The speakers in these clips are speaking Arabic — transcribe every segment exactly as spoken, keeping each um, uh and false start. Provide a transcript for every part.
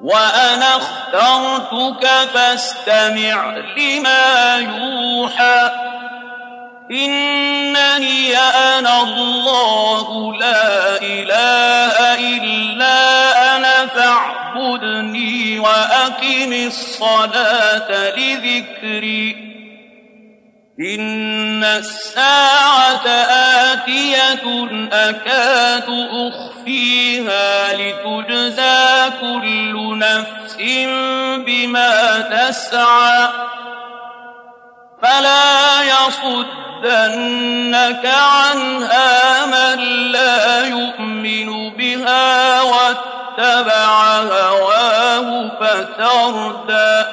وأنا اخترتك فاستمع لما يوحى إنني أنا الله لا إله إلا أنا فاعبدني وأقم الصلاة لذكري إن الساعة آتية أكاد أخفيها لتجزى كل نفس بما تسعى فلا يصدنك عنها من لا يؤمن بها واتبع هواه فتردى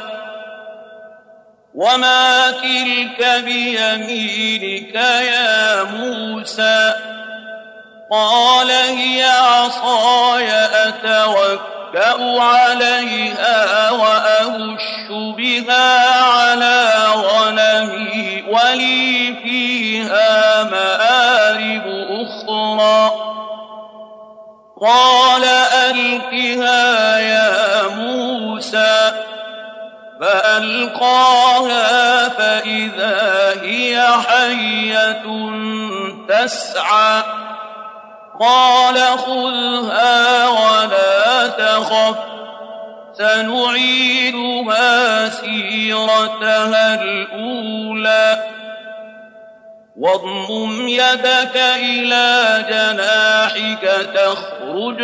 وما تلك بيمينك يا موسى قال هي عصاي أتوكأ عليها وأهش بها على غنمي ولي فيها مآرب أخرى قال ألقها يا موسى فألقاها فإذا هي حية تسعى قال خذها ولا تخف سنعيدها سيرتها الأولى واضمم يدك إلى جناحك تخرج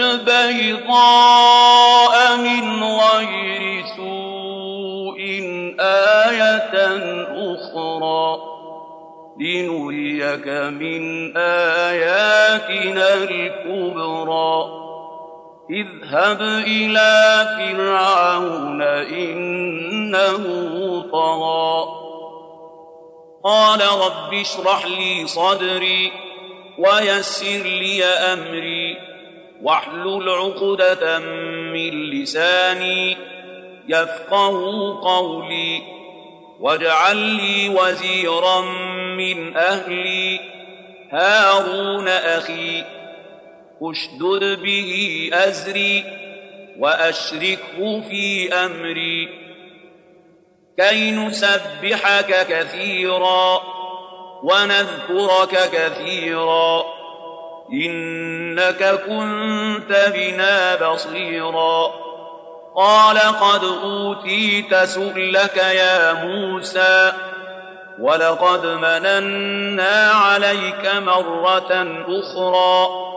بيضاء من غير سوء آية أخرى لنريك من آياتنا الكبرى اذهب إلى فرعون إنه طغى قال رب اشرح لي صدري ويسر لي أمري واحلل عقدة من لساني يفقه قولي واجعل لي وزيرا من أهلي هارون أخي اشدد به أزري وأشركه في أمري كي نسبحك كثيرا ونذكرك كثيرا إنك كنت بنا بصيرا قال قد أوتيت سؤلك يا موسى ولقد مننا عليك مرة أخرى